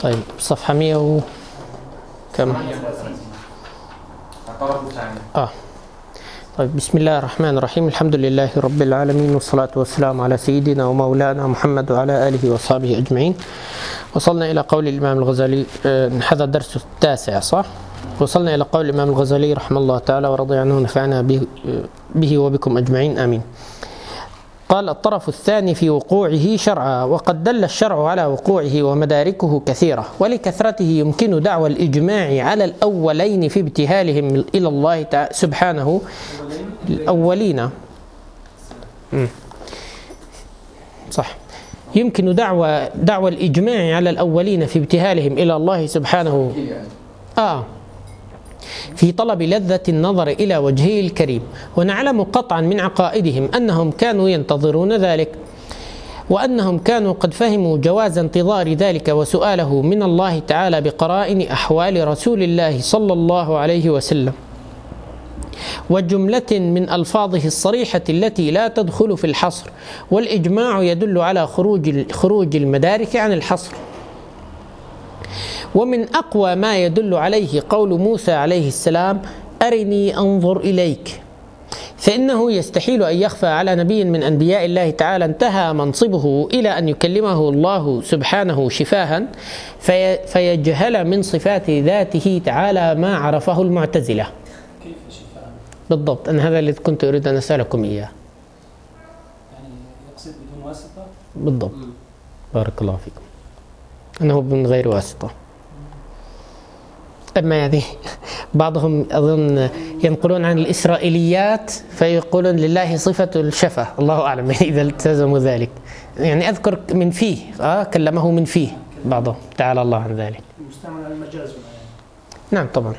طيب صفحة 100 كم؟ طيب بسم الله الرحمن الرحيم. الحمد لله رب العالمين، والصلاة والسلام على سيدنا ومولانا محمد وعلى آله وصحبه أجمعين. وصلنا إلى قول الإمام الغزالي، هذا الدرس التاسع صح؟ وصلنا إلى قول الإمام الغزالي رحمه الله تعالى ورضي عنه ونفعنا به وبكم أجمعين آمين. قال: الطرف الثاني في وقوعه شرعا، وقد دل الشرع على وقوعه ومداركه كثيرة، ولكثرته يمكن دعوى الإجماع على الأولين في ابتهالهم إلى الله تعالى سبحانه. الأولين صح، يمكن دعوى الإجماع على الأولين في ابتهالهم إلى الله سبحانه في طلب لذة النظر إلى وجهه الكريم. ونعلم قطعا من عقائدهم أنهم كانوا ينتظرون ذلك، وأنهم كانوا قد فهموا جواز انتظار ذلك وسؤاله من الله تعالى بقرائن أحوال رسول الله صلى الله عليه وسلم، وجملة من ألفاظه الصريحة التي لا تدخل في الحصر. والإجماع يدل على خروج المدارك عن الحصر. ومن أقوى ما يدل عليه قول موسى عليه السلام: أرني أنظر إليك، فإنه يستحيل أن يخفى على نبي من أنبياء الله تعالى انتهى منصبه إلى أن يكلمه الله سبحانه شفاها فيجهل من صفات ذاته تعالى ما عرفه المعتزلة. كيف شفاها؟ بالضبط، أنا هذا اللي كنت أريد أن أسألكم إياه. يعني يقصد بدون واسطة؟ بالضبط، بارك الله فيكم، أنه من غير واسطة. أما يعني بعضهم أظن ينقلون عن الإسرائيليات فيقولون لله صفة الشفة، الله أعلم إذا التزموا ذلك. يعني أذكر من فيه كلمه من فيه بعضهم، تعالى الله عن ذلك. مستعمل على المجاز يعني. نعم طبعا.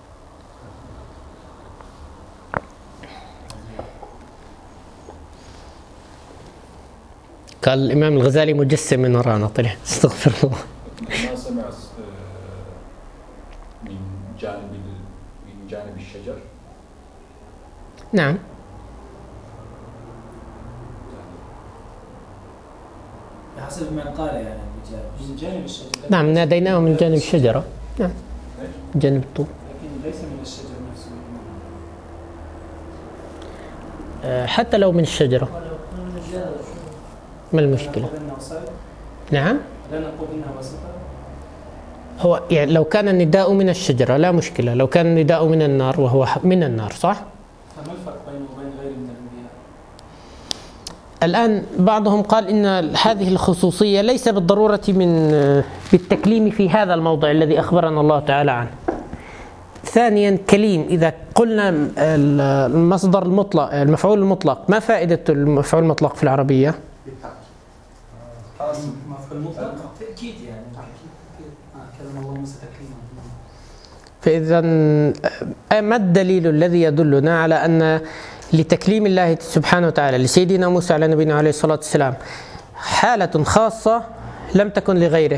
قال الإمام الغزالي مجسم من ورانا، طلع استغفر الله. ما سمع من جانب الشجر؟ نعم بحسب ما قال يعني من جانب الشجر. نعم، ناديناه من جانب الشجرة. نعم، جانب الطول، لكن ليس من الشجر نفسه. حتى لو من الشجرة ما المشكلة؟ نعم، لا نقول إنها واسطة. هو يعني لو كان النداء من الشجرة لا مشكلة، لو كان النداء من النار وهو من النار صح؟ فما الفرق بينه وبين غيره من الأنبياء؟ الآن بعضهم قال إن هذه الخصوصية ليس بالضرورة بالتكليم في هذا الموضع الذي أخبرنا الله تعالى عنه. ثانيا كليم، إذا قلنا المصدر المطلق المفعول المطلق، ما فائدة المفعول المطلق في العربية؟ مفعول مطلق تأكيد يعني. كلم الله موسى تكليما. فإذا ما الدليل الذي يدلنا على أن لتكليم الله سبحانه وتعالى لسيدنا موسى على نبينا عليه الصلاة والسلام حالة خاصة لم تكن لغيره؟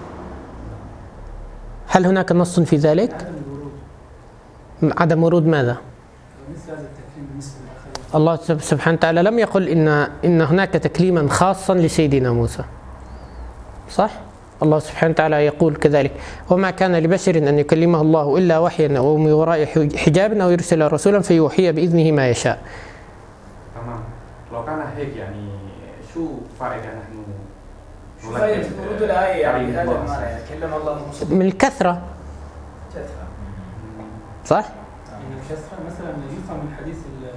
هل هناك نص في ذلك؟ عدم ورود ماذا؟ الله سبحانه وتعالى لم يقل إن هناك تكليما خاصا لسيدنا موسى، صح؟ الله سبحانه وتعالى يقول كذلك: وما كان لبشر أن يكلمه الله إلا وحيا أو من وراء حجاب أو يرسل رسولا فيوحي بإذنه ما يشاء. تمام. لو كان هيك يعني شو فائدة نحن؟ شو فائدة ورود الآية يعني هذا المعنى يعني كلم الله موسى من الكثرة. كثرة. صح؟ يعني الكثرة مثلا يفهم من حديث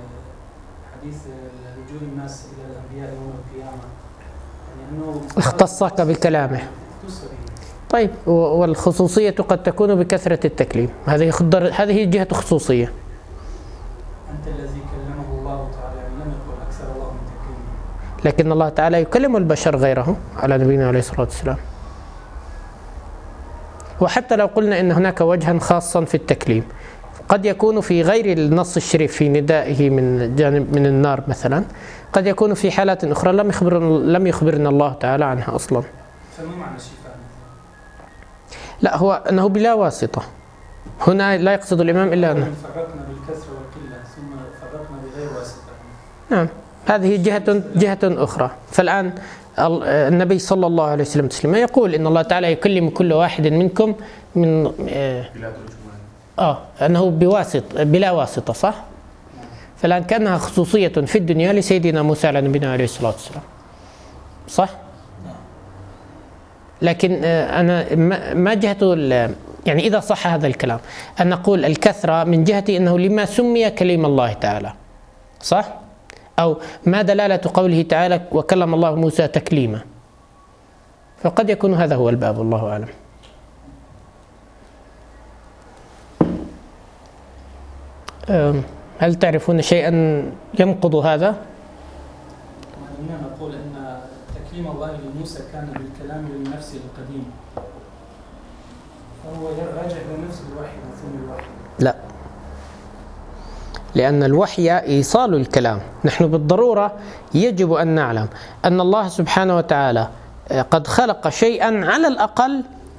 رجوع الناس إلى الأنبياء يوم القيامة، يعني أنه اختصك بكلامه. طيب، والخصوصية قد تكون بكثرة التكليم، هذه جهة خصوصية. أنت الذي كلمه الله تعالى يعني لم يكن أكثر الله من تكليمه، لكن الله تعالى يكلم البشر غيره على نبينا عليه الصلاة والسلام. وحتى لو قلنا إن هناك وجها خاصا في التكليم، قد يكون في غير النص الشريف في ندائه من جانب من النار مثلا، قد يكون في حالات أخرى لم يخبرنا الله تعالى عنها أصلا. فما معنى الشفاء؟ لا، هو أنه بلا واسطة. هنا لا يقصد الإمام إلا أنه فرقنا بالكسر والقلة ثم فرقنا بغير واسطة. نعم. هذه جهة أخرى. فالآن النبي صلى الله عليه وسلم تسليما يقول إن الله تعالى يكلم كل واحد منكم من أنه بلا واسطة، صح؟ فالآن كأنها خصوصية في الدنيا لسيدنا موسى على نبينا عليه الصلاة والسلام، صح؟ لكن أنا ما جهة يعني إذا صح هذا الكلام أن نقول الكثرة من جهة أنه لما سمي كلام الله تعالى، صح؟ أو ما دلالة قوله تعالى وكلم الله موسى تكليما، فقد يكون هذا هو الباب، والله أعلم. هل تعرفون شيئا ينقض هذا؟ أنا نقول أن تكليم الله لموسى كان بالكلام للنفس القديم، فهو راجع لنفس الوحي ثم الوحي. لا، لأن الوحي إيصال الكلام. نحن بالضرورة يجب أن نعلم أن الله سبحانه وتعالى قد خلق شيئا على الأقل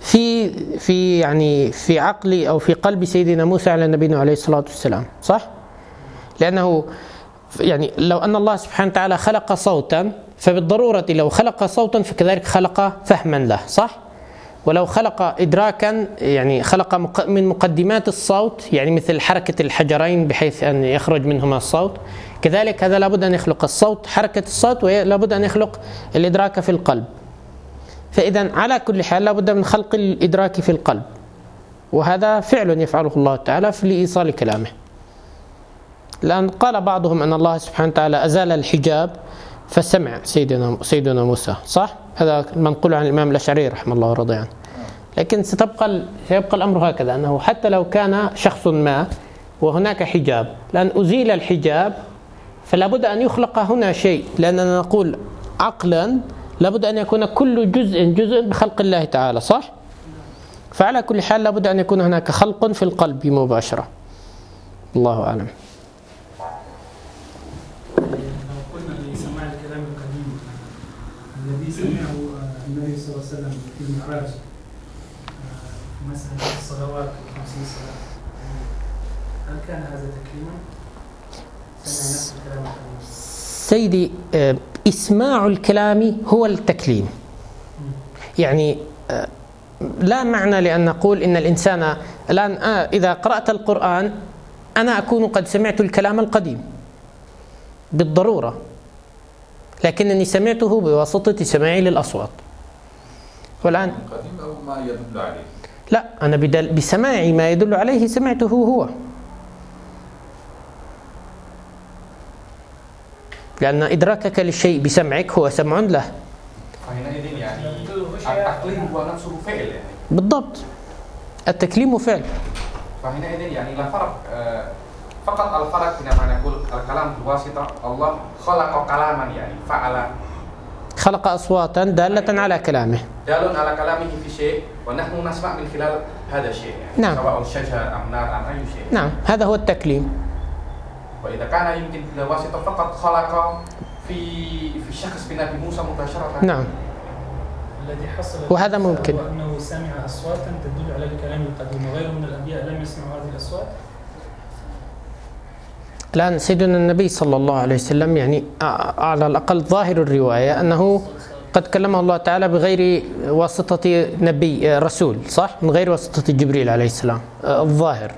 في عقل أو في قلب سيدنا موسى على نبينا عليه الصلاة والسلام، صح؟ لأنه يعني لو أن الله سبحانه وتعالى خلق صوتا فبالضرورة لو خلق صوتا فكذلك خلق فهما له، صح؟ ولو خلق إدراكا يعني خلق من مقدمات الصوت، يعني مثل حركة الحجرين بحيث أن يخرج منهما الصوت، كذلك هذا لابد أن يخلق الصوت، حركة الصوت، ولابد أن يخلق الإدراك في القلب. فإذا على كل حال لابد من خلق الإدراك في القلب، وهذا فعل يفعله الله تعالى لإيصال كلامه. لأن قال بعضهم أن الله سبحانه وتعالى أزال الحجاب فسمع سيدنا موسى، صح؟ هذا منقول عن الإمام الأشعري رحمه الله ورضي عنه. لكن سيبقى الأمر هكذا، أنه حتى لو كان شخص ما وهناك حجاب، لأن أزيل الحجاب فلا بد أن يخلق هنا شيء، لأننا نقول عقلا لابد أن يكون كل جزء بخلق الله تعالى، صح؟ فعلى كل حال لابد أن يكون هناك خلق في القلب مباشرة. الله أعلم. لو قلنا لسماع الكلام القديم الذي سمعه النبي صلى الله عليه وسلم في المعراج، مثلا الصلوات و50 صلاة، هل كان هذا تكريما؟ سمع نفس الكلام القديم. سيدي، إسماع الكلام هو التكليم. يعني لا معنى لأن نقول إن الإنسان الآن إذا قرأت القرآن أنا أكون قد سمعت الكلام القديم بالضرورة، لكنني سمعته بواسطة سماعي للأصوات. والآن القديم أو ما يدل عليه؟ لا، أنا بسماعي ما يدل عليه سمعته هو، لأن إدراكك للشيء بسمعك هو سمع له. فحينئذ يعني التكليم هو نفسه فعل يعني. بالضبط، التكليم فعل. فحينئذ يعني لا فرق، فقط الفرق حينما نقول الكلام بواسطة الله خلق كلاما، يعني فعل، خلق أصواتا دالة على كلامه، دال على كلامه في شيء ونحن نسمع من خلال هذا الشيء، يعني نعم. سواء شجر أم نار أم أي شيء. نعم، هذا هو التكليم. وإذا كان يمكن بواسطة فقط خلق في شخص بنبي موسى مباشرة، نعم، الذي حصل وهذا ممكن. وأنه سمع أصواتا تدل على الكلام القديم، وغيره من الأنبياء لم يسمعوا هذه الأصوات. الآن سيدنا النبي صلى الله عليه وسلم يعني على الأقل ظاهر الرواية أنه قد كلمه الله تعالى بغير واسطة نبي رسول، صح؟ من غير واسطة جبريل عليه السلام الظاهر.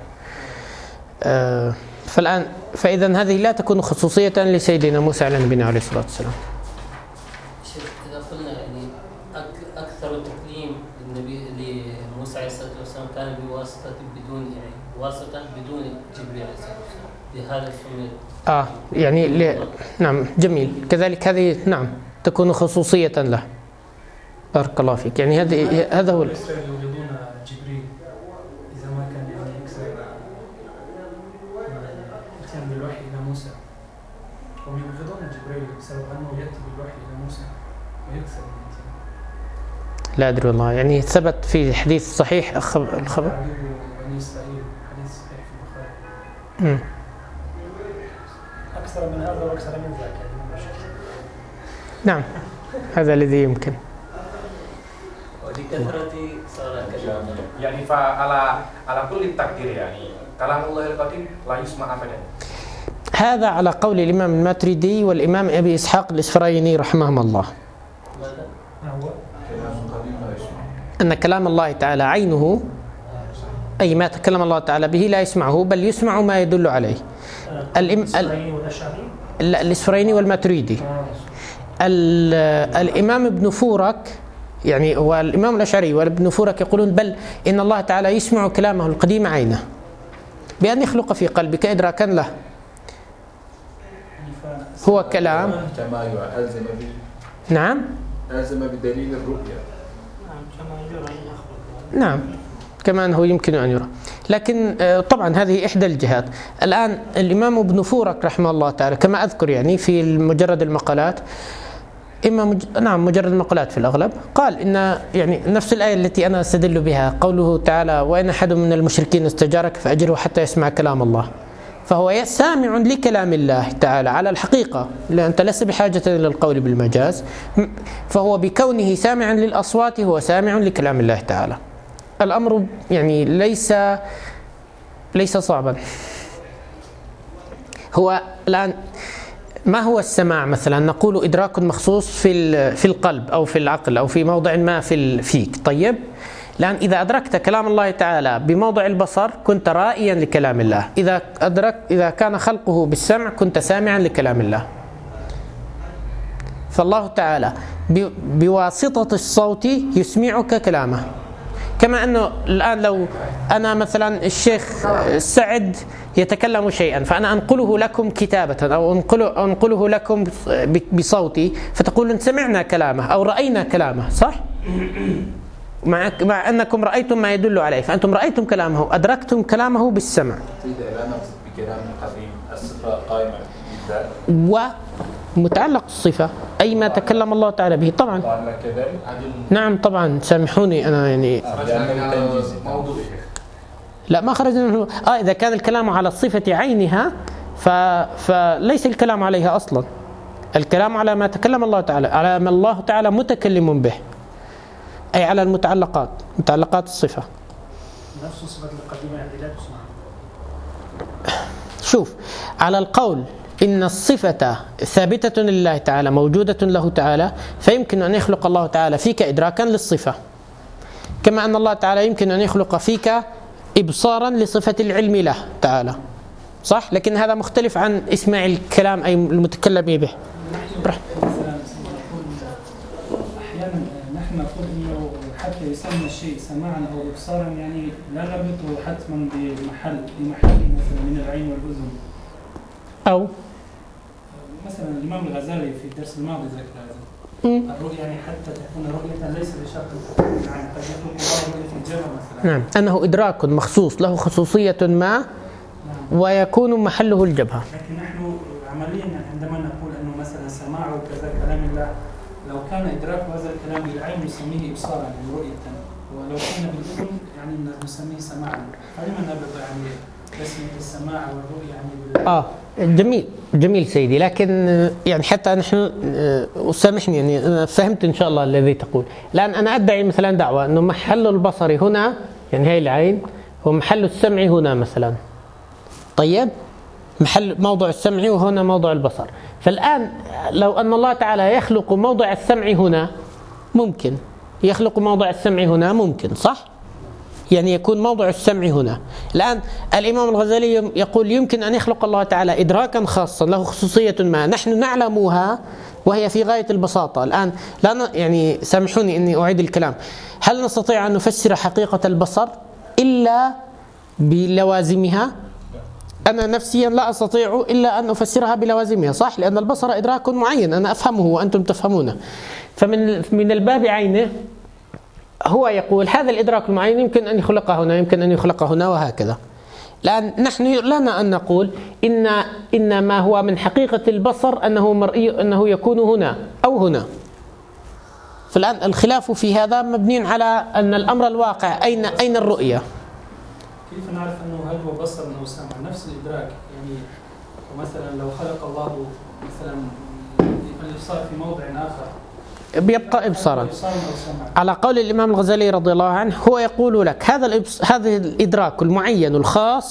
فإذا هذه لا تكون خصوصية لسيدنا موسى على نبينا عليه الصلاة والسلام. إذا قلنا يعني أكثر تكليم للنبي لموسى عليه الصلاة والسلام كان بواسطة بدون جبريل عليه الصلاة والسلام، بهذا سمي. يعني نعم، جميل. كذلك هذه نعم تكون خصوصية له. بارك الله فيك. يعني هذا هو. إسرائيل يوجدون جبريل إذا ما كان يعني يكسر يأتي بالوحي إلى موسى، هم يوجدون جبريل بسبب أنه يأتي بالوحي إلى موسى ويكسر. لا أدري والله، يعني ثبت في حديث صحيح الخبر. بني إسرائيل حديث صحيح في البخاري. أكثر من هذا وأكثر من ذاك. نعم، هذا الذي يمكن. ولكثرة صار يعني فعلى كل التقدير يعني كلام الله القديم لا يسمع أبدا. هذا على قول الإمام الماتريدي والإمام أبي إسحاق الإسفرايني رحمهم الله، أن كلام الله تعالى عينه، أي ما تكلم الله تعالى به لا يسمعه بل يسمع ما يدل عليه. الإسفرايني والماتريدي. الإمام ابن فورك يعني والإمام الأشعري وابن فورك يقولون بل إن الله تعالى يسمع كلامه القديم عينه بأن يخلق في قلبك إدراكا له. هو كلام كما ألزم به. نعم ألزم بدليل الرؤية. نعم كما أنه يمكن أن يرى، لكن طبعا هذه إحدى الجهات. الآن الإمام ابن فورك رحمه الله تعالى كما أذكر يعني في مجرد المقالات، نعم مجرد المقالات في الأغلب، قال إن يعني نفس الآية التي أنا أستدل بها، قوله تعالى وإن أحد من المشركين استجارك فأجره حتى يسمع كلام الله، فهو سامع لكلام الله تعالى على الحقيقة، لأن أنت لست بحاجة إلى القول بالمجاز، فهو بكونه سامعا للأصوات هو سامع لكلام الله تعالى. الأمر يعني ليس صعبا. هو الآن ما هو السماع مثلا؟ نقول إدراك مخصوص في القلب أو في العقل أو في موضع ما فيك. طيب الآن إذا أدركت كلام الله تعالى بموضع البصر كنت رائيا لكلام الله، إذا كان خلقه بالسمع كنت سامعا لكلام الله. فالله تعالى بواسطة الصوت يسمعك كلامه، كما أنه الآن لو أنا مثلا الشيخ سعد يتكلم شيئا فأنا أنقله لكم كتابة أو أنقله لكم بصوتي فتقولون سمعنا كلامه أو رأينا كلامه، صح؟ مع أنكم رأيتم ما يدل عليه، فأنتم رأيتم كلامه، أدركتم كلامه بالسمع. لا نقصد بكلام القديم الصفة قائمة بالذات ومتعلق الصفة أي ما تكلم الله تعالى به طبعا. نعم طبعا سامحوني أنا يعني لا ما خرج منه. إذا كان الكلام على الصفة عينها فليس الكلام عليها أصلا، الكلام على ما تكلم الله تعالى، على ما الله تعالى متكلم به، أي على متعلقات الصفة. نفس الصفة القديمة يعني لا تسمع. شوف على القول إن الصفة ثابتة لله تعالى موجودة له تعالى، فيمكن أن يخلق الله تعالى فيك إدراكا للصفة، كما أن الله تعالى يمكن أن يخلق فيك إبصارا لصفة العلم له تعالى، صح؟ لكن هذا مختلف عن إسماع الكلام أي المتكلم به. أحيانا نحن نقول إنه حتى يسمى الشيء سماعا أو إبصارا يعني لا نربطه حتما بمحل مثلا من العين والأذن. أو مثلا الإمام الغزالي في الدرس الماضي ذكر هذا. الرؤية يعني حتى تكون رؤية ليس بشرط يعني قد يكون الله رؤية الجبهة مثلا. نعم أنه إدراك مخصوص له خصوصية ما ويكون محله الجبهة. لكن نحن عمليا عندما نقول أنه مثلا سماع وكذا كلام الله، لو كان إدراك هذا الكلام بالعين نسميه إبصارا يعني رؤية، ولو كان بالأذن يعني نسميه سماعا. فلما نربط يعني اسم السماع والرؤية يعني جميل سيدي، لكن يعني حتى نحن وسامحني يعني أنا فهمت إن شاء الله الذي تقول. الآن أنا أدعي مثلا دعوة أنه محل البصر هنا يعني هي العين ومحل السمع هنا مثلا. طيب محل موضع السمع وهنا موضع البصر، فالآن لو أن الله تعالى يخلق موضع السمع هنا ممكن، يخلق موضع السمع هنا ممكن، صح؟ يعني يكون موضع السمع هنا. الآن الإمام الغزالي يقول يمكن أن يخلق الله تعالى إدراكا خاصا له خصوصية ما نحن نعلمها وهي في غاية البساطة. الآن يعني سامحوني أني أعيد الكلام، هل نستطيع أن نفسر حقيقة البصر إلا بلوازمها؟ أنا نفسيا لا أستطيع إلا أن أفسرها بلوازمها، صح؟ لأن البصر إدراك معين أنا أفهمه وأنتم تفهمونه، فمن الباب عينه هو يقول هذا الإدراك المعين يمكن أن يخلق هنا يمكن أن يخلق هنا وهكذا. الآن نحن لنا أن نقول إن ما هو من حقيقة البصر أنه مرئي أنه يكون هنا أو هنا. فالآن الخلاف في هذا مبني على أن الأمر الواقع أين الرؤية. كيف نعرف أنه هل هو بصر أو سمع؟ نفس الإدراك يعني مثلا لو خلق الله مثلا الإبصار في موضع آخر بيبقى إبصارا. على قول الإمام الغزالي رضي الله عنه هو يقول لك هذا الإدراك المعين الخاص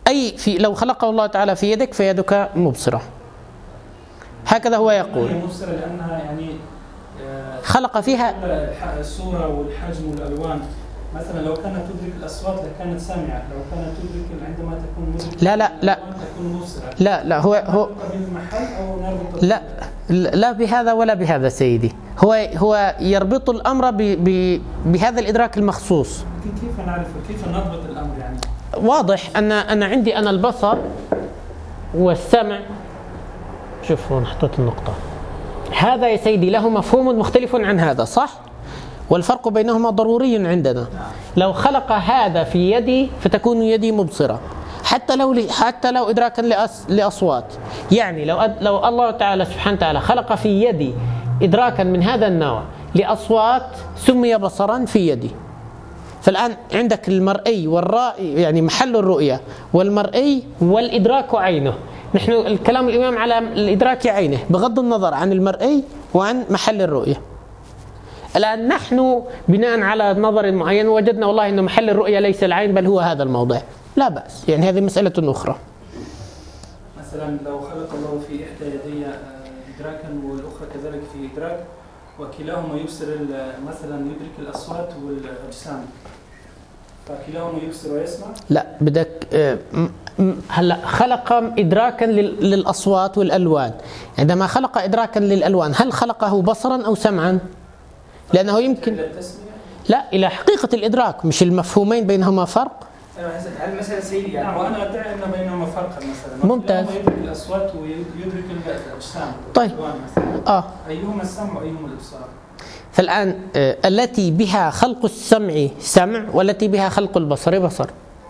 لو خلقه الله تعالى في يدك فيدك مبصرة، هكذا هو يقول. هي مبصرة لأنها يعني خلق فيها الصورة والحجم والألوان. مثلا لو كانت تدرك الأصوات لكانت سامعة، لو كانت تدرك عندما تكون مدركة لا تكون مبصرة. لا هو بالمحل أو نربط لا بهذا ولا بهذا سيدي. هو يربط الأمر بهذا الإدراك المخصوص. كيف نعرف كيف نربط الأمر يعني؟ واضح أن عندي أنا البصر والسمع. شوف هون حطيت النقطة. هذا يا سيدي له مفهوم مختلف عن هذا، صح؟ والفرق بينهما ضروري عندنا. لو خلق هذا في يدي فتكون يدي مبصرة، حتى لو إدراكا لأصوات. يعني لو الله تعالى سبحانه وتعالى خلق في يدي إدراكا من هذا النوع لأصوات سمي بصرا في يدي. فالآن عندك المرئي والرائي، يعني محل الرؤية، والمرئي والإدراك عينه. نحن الكلام الإمام على الإدراك عينه بغض النظر عن المرئي وعن محل الرؤية. الآن نحن بناء على نظر معين وجدنا والله أن محل الرؤية ليس العين بل هو هذا الموضع، لا بأس، يعني هذه مسألة أخرى. مثلا لو خلق الله في إحدى يدي إدراكا والأخرى كذلك في إدراك، وكلاهما يبصر مثلا يدرك الأصوات والأجسام، فكلاهما يبصر ويسمع؟ لا، بدك هلا خلق إدراكا للأصوات والألوان. عندما خلق إدراكا للألوان هل خلقه بصرا أو سمعا؟ لأنه يمكن لا، إلى حقيقة الإدراك، مش المفهومين بينهما فرق. هل مثلا سيدي يعني وأنا أدعي أن بينهما فرقا مثلا ممتاز. يدرك الأصوات ويدرك الأجسام. طيب أيهما السمع وأيهما الإبصار؟ فالآن التي بها خلق السمع سمع، والتي بها خلق البصر بصر.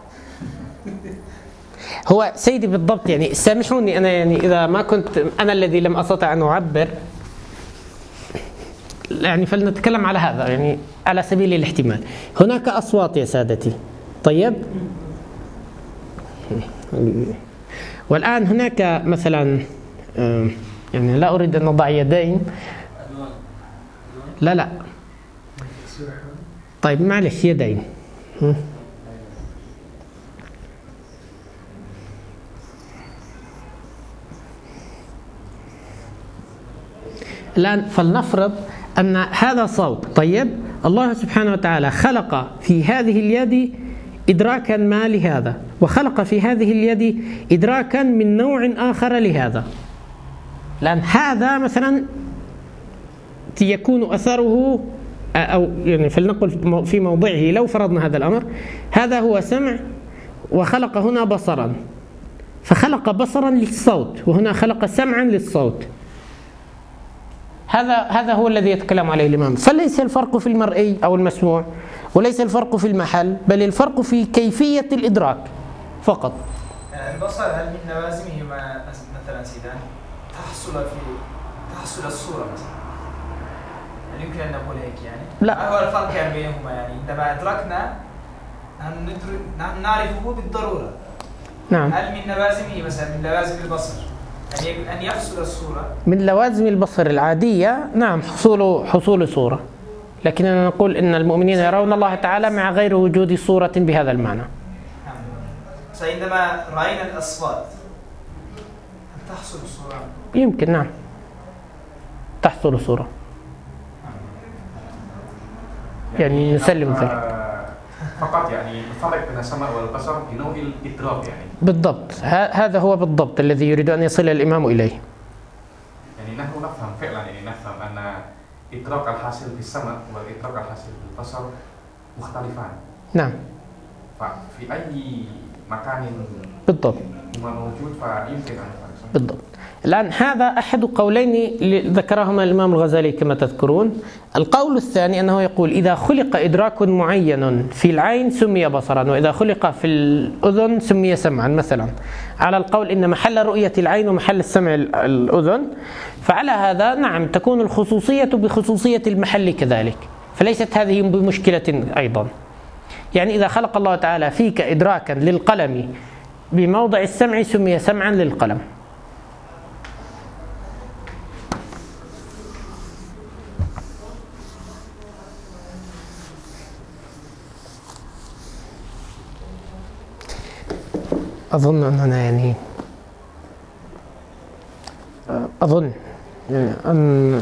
هو سيدي بالضبط، يعني سامحوني أنا، يعني إذا ما كنت أنا الذي لم أستطع أن أعبر، يعني فلنتكلم على هذا، يعني على سبيل الاحتمال. هناك أصوات يا سادتي، طيب؟ والآن هناك مثلا يعني لا أريد أن أضع يدين، لا طيب معلش يدين. الآن فلنفرض أن هذا صوت، طيب؟ الله سبحانه وتعالى خلق في هذه اليد إدراكا ما لهذا، وخلق في هذه اليد إدراكا من نوع آخر لهذا. لأن هذا مثلا يكون أثره، أو يعني فلنقل في موضعه لو فرضنا هذا الأمر، هذا هو سمع وخلق هنا بصرا، فخلق بصرا للصوت وهنا خلق سمعا للصوت. هذا هو الذي يتكلم عليه الإمام. فليس الفرق في المرئي أو المسموع، وليس الفرق في المحل، بل الفرق في كيفية الإدراك فقط. البصر هل من لوازمه مثلا سيدان تحصل الصورة مثلا؟ هل يمكن أن نقول هيك يعني؟ لا. ما هو الفرق يعني بينهما؟ يعني عندما أدركنا نحن نعرفه بالضرورة. نعم. هل من لوازمه مثلا من لوازم البصر أن يحصل الصورة؟ من لوازم البصر العادية نعم حصول صورة، لكننا نقول إن المؤمنين يرون الله تعالى مع غير وجود صورة بهذا المعنى. فعندما رأينا الأصوات هل تحصل الصورة؟ يمكن نعم تحصل صورة، يعني نسلم ذلك. فقط يعني الفرق بين السمع والبصر في نوع الإدراك يعني. بالضبط، هذا هو بالضبط الذي يريد أن يصل الإمام إليه. يعني نحن نفهم فعلا، يعني نفهم أن إدراك الحاصل بالسمع والإدراك الحاصل بالبصر مختلفان. نعم. ففي أي مكان بالضبط هما موجود فيمكن أن نفهم. بالضبط. الآن هذا أحد قولين ذكرهما الإمام الغزالي كما تذكرون. القول الثاني أنه يقول إذا خلق إدراك معين في العين سمي بصرا، وإذا خلق في الأذن سمي سمعا مثلا، على القول إن محل رؤية العين ومحل السمع الأذن. فعلى هذا نعم تكون الخصوصية بخصوصية المحل كذلك، فليست هذه بمشكلة أيضا. يعني إذا خلق الله تعالى فيك إدراكا للقلم بموضع السمع سمي سمعا للقلم. أظن أننا يعني أظن يعني أن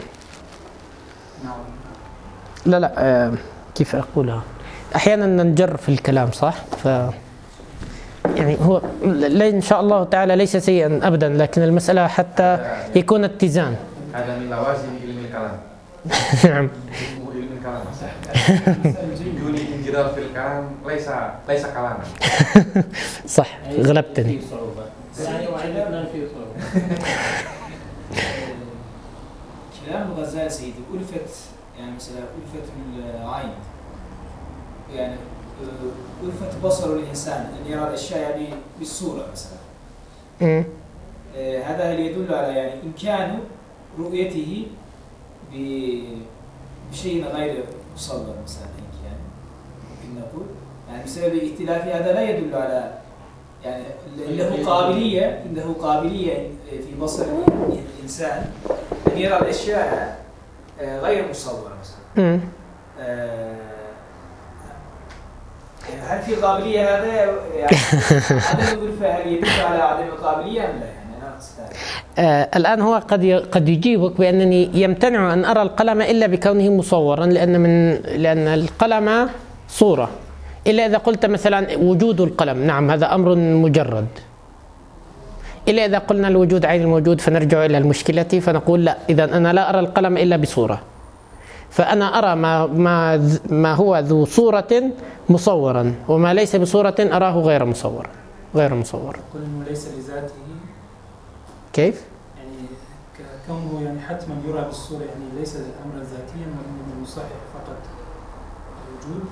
لا كيف أقولها، أحيانا ننجر في الكلام صح، يعني هو إن شاء الله تعالى ليس سيئا أبدا، لكن المسألة حتى يكون اتزان. هذا من لوازم علم الكلام. نعم. علم الكلام دون الانجرار في الكلام ليس كلاما. صح، غلبتني. في صعوبة يعني وعلم الكلام فيه صعوبة. كلام الغزالي سيدي ألفت يعني مثلا ألفت العين يعني ألفت بصر الإنسان أن يرى الأشياء يعني بالصورة مثلا. هذا يدل على يعني إمكان رؤيته بشيء غير مصور مثلا يعني ممكن نقول يعني بسبب الاختلاف هذا لا يدل على يعني عنده قابلية في بصر الإنسان أن يرى الأشياء غير مصورة مثلا. هل في قابلية هذا يعني عدم الغرفة هل يدل على عدم القابلية أم لا؟ يعني أنا أستاذ. الآن هو قد يجيبك بأنني يمتنع أن أرى القلم إلا بكونه مصورا، لأن القلم صورة، إلا إذا قلت مثلا وجود القلم، نعم هذا أمر مجرد. إلا إذا قلنا الوجود عين الموجود فنرجع إلى المشكلة فنقول لا، إذا أنا لا أرى القلم إلا بصورة، فأنا أرى ما هو ذو صورة مصورا، وما ليس بصورة أراه غير مصور. قل إنه ليس لذاته. كيف؟ يعني كونه يعني حتما يرى بالصورة، يعني ليس أمرا ذاتيا وإنما المصحح فقط الوجود.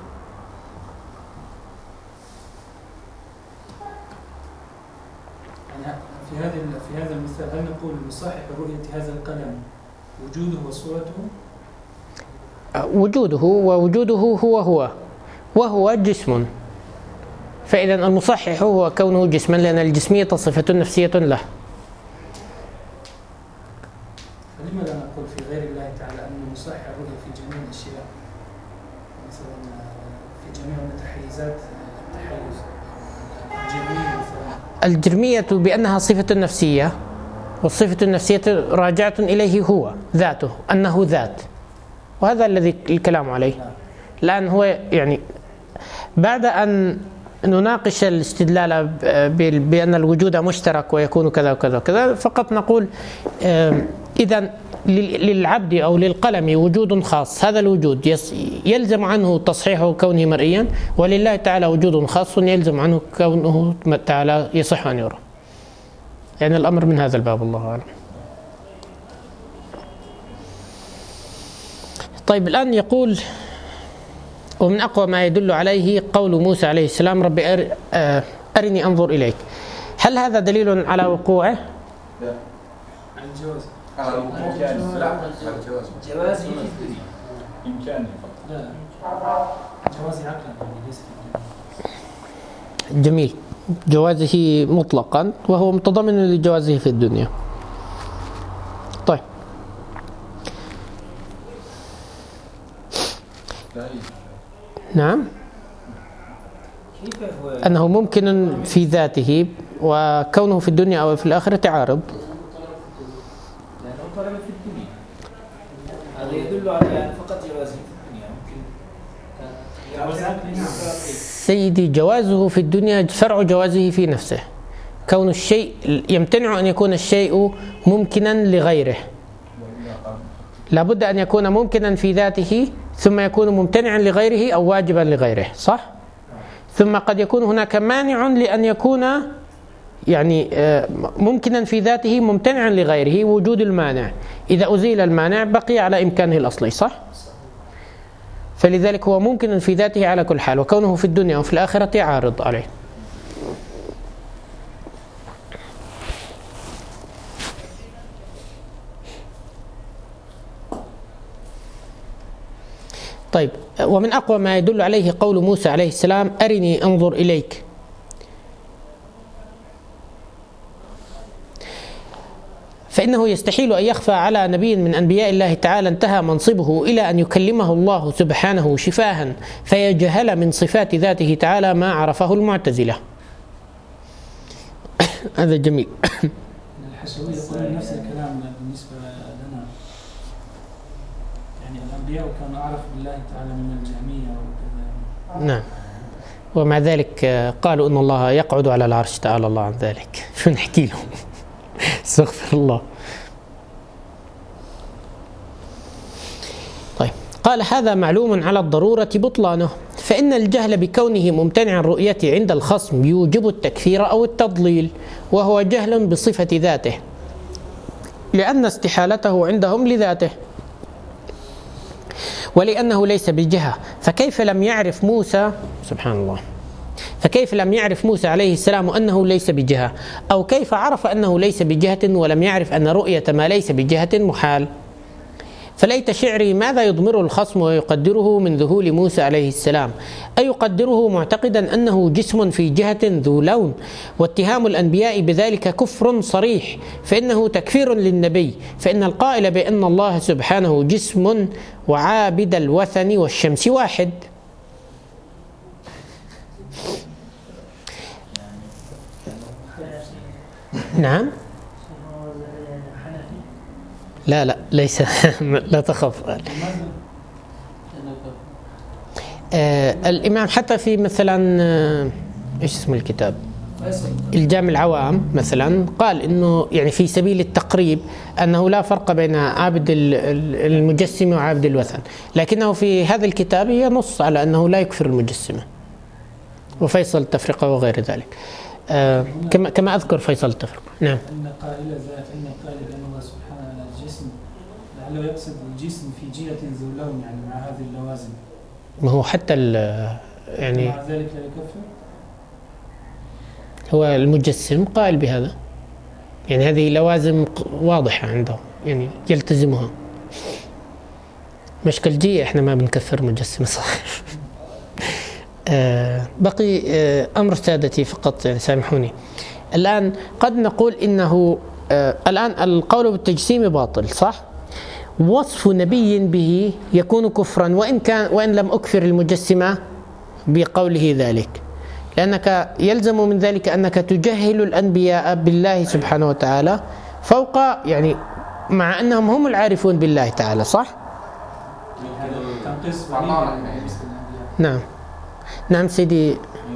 يعني في هذا المثال هل نقول المصحح رؤية هذا القلم وجوده وصورته؟ ووجوده وهو جسم، فإذا المصحح هو كونه جسما، لأن الجسمية صفة نفسية له. فلما لا نقول في غير الله تعالى أن المصحح رؤية في جميع الأشياء، مثلا في جميع المتحيزات التحيز الجرمية مثلا؟ الجرمية بأنها صفة نفسية، والصفة النفسية راجعة إليه هو ذاته، أنه ذات، وهذا الذي الكلام عليه. الآن هو يعني بعد أن نناقش الاستدلال بأن الوجود مشترك ويكون كذا وكذا وكذا، فقط نقول إذن للعبد أو للقلم وجود خاص، هذا الوجود يلزم عنه تصحيحه كونه مرئيا، ولله تعالى وجود خاص يلزم عنه كونه تعالى يصح أن يرى. يعني الأمر من هذا الباب، الله أعلم. طيب الآن يقول ومن أقوى ما يدل عليه قول موسى عليه السلام ربي أرني أنظر إليك. هل هذا دليل على وقوعه؟ لا. عن الجواز. على الوقوع لا، جواز إمكاني فقط. لا. جواز عقلا ليس. جميل. جوازه مطلقا وهو متضمن لجوازه في الدنيا. طيب. نعم. أنه ممكن في ذاته، وكونه في الدنيا أو في الآخرة عارض. لأنه طلب في الدنيا، هذا يدل على فقط جوازه في الدنيا. ممكن سيدي جوازه في الدنيا فرع جوازه في نفسه. كون الشيء يمتنع أن يكون الشيء ممكنا لغيره، لابد أن يكون ممكنا في ذاته ثم يكون ممتنعا لغيره أو واجبا لغيره، صح؟ ثم قد يكون هناك مانع لأن يكون يعني ممكنا في ذاته ممتنعا لغيره، وجود المانع. إذا أزيل المانع بقي على إمكانه الأصلي، صح؟ فلذلك هو ممكن في ذاته على كل حال، وكونه في الدنيا وفي الآخرة عارض عليه. طيب، ومن أقوى ما يدل عليه قول موسى عليه السلام أرني أنظر إليك. فإنه يستحيل أن يخفى على نبي من أنبياء الله تعالى انتهى منصبه إلى أن يكلمه الله سبحانه شفاها فيجهل من صفات ذاته تعالى ما عرفه المعتزلة. هذا جميل. الحشوية يقولون نفس الكلام بالنسبة لنا، يعني الأنبياء كانوا أعرف بالله تعالى من الجهمية وكذا. نعم، ومع ذلك قالوا إن الله يقعد على العرش، تعالى الله عن ذلك. شو نحكي لهم؟ استغفر الله. طيب، قال هذا معلوم على الضرورة بطلانه، فإن الجهل بكونه ممتنع الرؤية عند الخصم يوجب التكفير أو التضليل، وهو جهل بصفة ذاته لأن استحالته عندهم لذاته، ولأنه ليس بجهة. فكيف لم يعرف موسى، سبحان الله، فكيف لم يعرف موسى عليه السلام أنه ليس بجهة؟ أو كيف عرف أنه ليس بجهة ولم يعرف أن رؤية ما ليس بجهة محال؟ فليت شعري ماذا يضمره الخصم ويقدره من ذهول موسى عليه السلام؟ أيقدره معتقدا أنه جسم في جهة ذو لون؟ واتهام الأنبياء بذلك كفر صريح، فإنه تكفير للنبي، فإن القائل بأن الله سبحانه جسم وعابد الوثن والشمس واحد. نعم، لا ليس. لا تخف. الإمام حتى في مثلا إيش اسم الكتاب، الجامع العوام مثلا، قال إنه يعني في سبيل التقريب أنه لا فرق بين عابد المجسمة وعابد الوثن، لكنه في هذا الكتاب ينص على أنه لا يكفر المجسمة، وفيصل التفرقة وغير ذلك. كما أذكر فيصل التفرقة. نعم. أن قائل ذات أن قائل بأن الله سبحانه الجسم لعله يقصد الجسم في جهة ذو لون، يعني مع هذه اللوازم. ما هو حتى يعني مع ذلك لا يكفر. هو المجسم قائل بهذا، يعني هذه لوازم واضحة عنده، يعني يلتزمها. مشكلجية احنا ما بنكفر مجسم، صح. بقي أمر سادتي فقط، يعني سامحوني. الآن قد نقول إنه الآن القول بالتجسيم باطل، صح؟ وصف نبي به يكون كفرا وإن لم أكفر المجسمة بقوله ذلك، لأنك يلزم من ذلك أنك تجهل الأنبياء بالله سبحانه وتعالى فوق، يعني مع أنهم هم العارفون بالله تعالى، صح؟ نعم سيدي.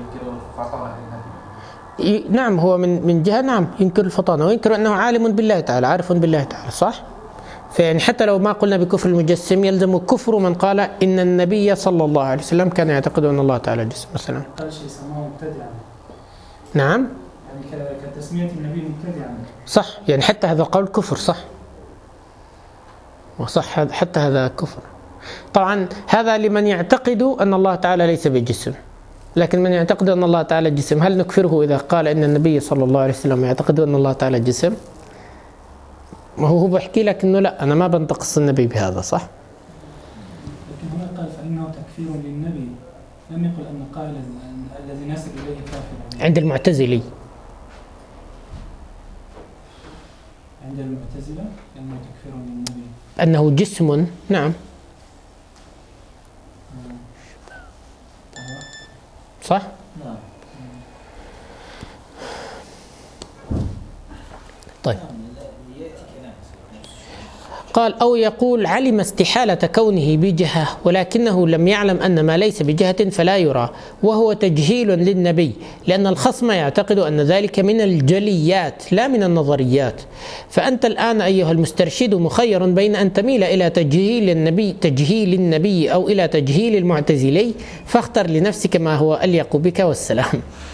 نعم، هو من جهة نعم ينكر الفطانة وينكر أنه عالم بالله تعالى، عارف بالله تعالى، صح؟ فيعني حتى لو ما قلنا بكفر المجسم يلزم كفر من قال إن النبي صلى الله عليه وسلم كان يعتقد أن الله تعالى جسم مثلا. قال شيء سماه مبتدعا. نعم، يعني كتسمية النبي مبتدعا. صح، يعني حتى هذا قول كفر، صح، وصح حتى هذا كفر. طبعا هذا لمن يعتقد أن الله تعالى ليس بجسم، لكن من يعتقد أن الله تعالى جسم هل نكفره إذا قال إن النبي صلى الله عليه وسلم يعتقد أن الله تعالى جسم؟ ما هو بحكي لك إنه لا، أنا ما بنتقص النبي بهذا، صح؟ لكن هنا قال فإنه تكفير للنبي، لم يقل أن قائل الذي نسب إليه كافر. عند المعتزلي، عند المعتزلة أنه تكفير للنبي، أنه جسم. نعم، صح؟ نعم. طيب، قال أو يقول علم استحالة كونه بجهة ولكنه لم يعلم أن ما ليس بجهة فلا يرى، وهو تجهيل للنبي، لأن الخصم يعتقد أن ذلك من الجليات لا من النظريات. فأنت الآن أيها المسترشد مخير بين أن تميل إلى تجهيل النبي أو إلى تجهيل المعتزلي، فاختر لنفسك ما هو أليق بك، والسلام.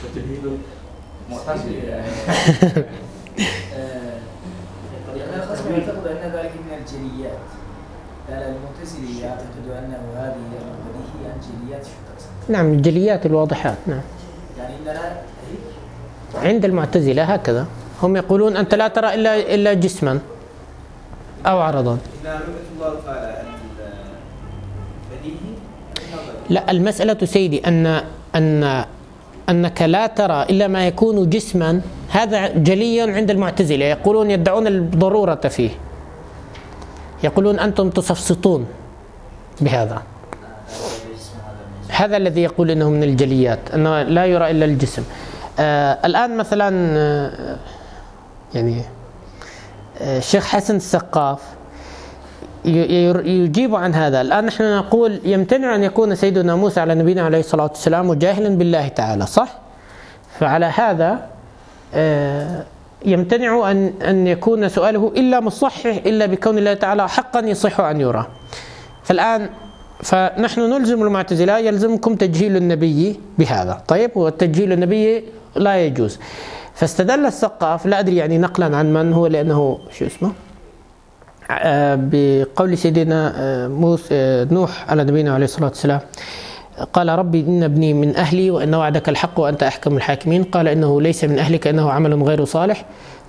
يعتقد أن ذلك من الجليات، قال المعتزلي يعتقد أنه هذه البديهيات جليات. نعم، الجليات الواضحات. نعم، يعني إننا عند المعتزلة هكذا، هم يقولون أنت لا ترى إلا جسما أو عرضا. لا، المسألة سيدي أنك لا ترى إلا ما يكون جسما، هذا جلي عند المعتزلة، يقولون يدعون الضرورة فيه، يقولون أنتم تسفسطون بهذا. هذا الذي يقول إنه من الجليات، أنه لا يرى إلا الجسم. الآن مثلا يعني الشيخ حسن السقاف يجيب عن هذا. الآن نحن نقول يمتنع أن يكون سيدنا موسى على نبينا عليه الصلاة والسلام جاهلا بالله تعالى، صح؟ فعلى هذا يمتنع أن يكون سؤاله إلا مصحح إلا بكون الله تعالى حقا يصح أن يرى. فنحن نلزم المعتزلة يلزمكم تجهيل النبي بهذا. طيب، والتجهيل النبي لا يجوز. فاستدل السقاف، لا أدري يعني نقلا عن من هو، لأنه شو اسمه، بقول سيدنا نوح على نبينا عليه الصلاة والسلام، قال ربي إن ابني من أهلي وإن وعدك الحق وأنت أحكم الحاكمين. قال إنه ليس من أهلك إنه عمل غير صالح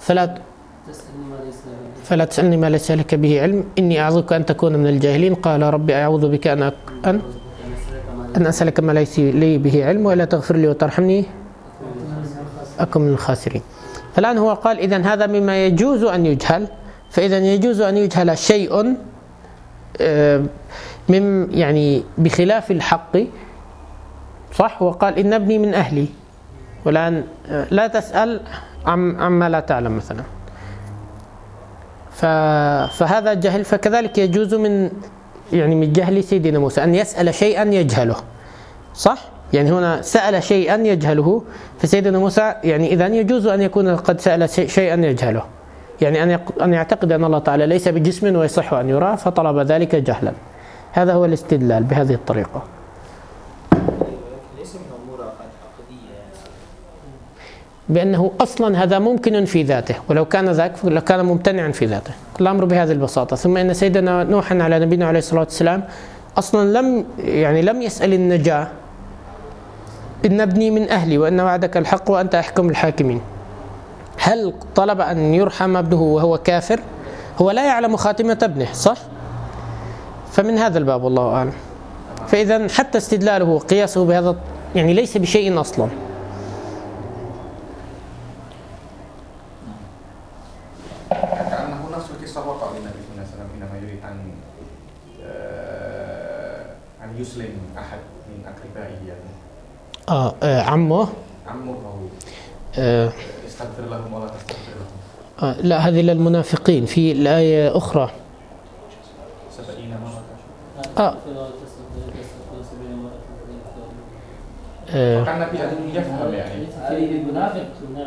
فلا تسألني ما ليس لك به علم إني أعظك أن تكون من الجاهلين. قال ربي أعوذ بك أن أسألك ما ليس لي به علم ولا تغفر لي وترحمني أكن من الخاسرين. فالآن هو قال إذن هذا مما يجوز أن يجهل. فإذا يجوز أن يجهل شيء من يعني بخلاف الحق، صح؟ وقال إن ابني من أهلي، والآن لا تسأل عما لا تعلم مثلا، فهذا جهل. فكذلك يجوز من جهل سيدنا موسى أن يسأل شيئا يجهله، صح؟ يعني هنا سأل شيئا يجهله، فسيدنا موسى يعني إذن يجوز أن يكون قد سأل شيئا يجهله، يعني أن يعتقد أن الله تعالى ليس بجسم ويصح أن يرى فطلب ذلك جهلا. هذا هو الاستدلال بهذه الطريقة. ليس من أمور عقدية، بأنه أصلا هذا ممكن في ذاته، ولو كان ذاك لكان ممتنعا في ذاته. الأمر بهذه البساطة. ثم إن سيدنا نوحا على نبينا عليه الصلاة والسلام أصلا لم يسأل النجاة، إن ابني من أهلي وإن وعدك الحق وأنت أحكم الحاكمين. هل طلب أن يرحم ابنه وهو كافر؟ هو لا يعلم خاتمة ابنه، صح؟ فمن هذا الباب والله أعلم. فإذا حتى استدلاله وقياسه بهذا يعني ليس بشيء أصلا. كأنه نفس القصة وقع للنبي صلى الله عليه وسلم حينما يريد أن يسلم أحد من أقربائه عمه استغفر لهم ولا تستغفر لهم. لا، هذه للمنافقين في الآية أخرى 70 مرة. وكان النبي يفهم يعني. المنافق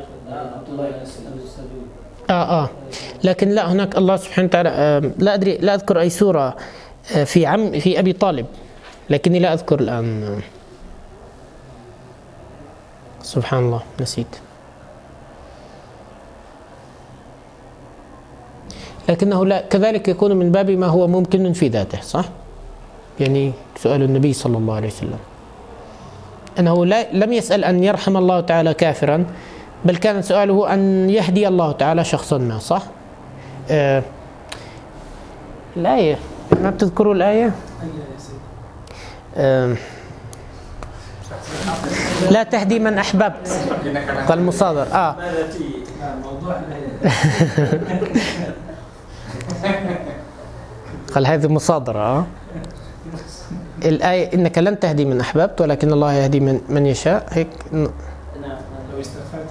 لكن لا، هناك الله سبحانه وتعالى لا أذكر أي سورة في أبي طالب، لكني لا أذكر الآن، سبحان الله نسيت. لكنه لا كذلك يكون من باب ما هو ممكن في ذاته، صح؟ يعني سؤال النبي صلى الله عليه وسلم أنه لم يسأل أن يرحم الله تعالى كافرا، بل كان سؤاله أن يهدي الله تعالى شخصا ما، صح؟ الآية ما بتذكروا الآية؟ لا تهدي من أحببت. قال مصادر موضوع قال هذه مصادرة. الآية إنك لن تهدي من أحببت ولكن الله يهدي من يشاء. هيك لو استغفرت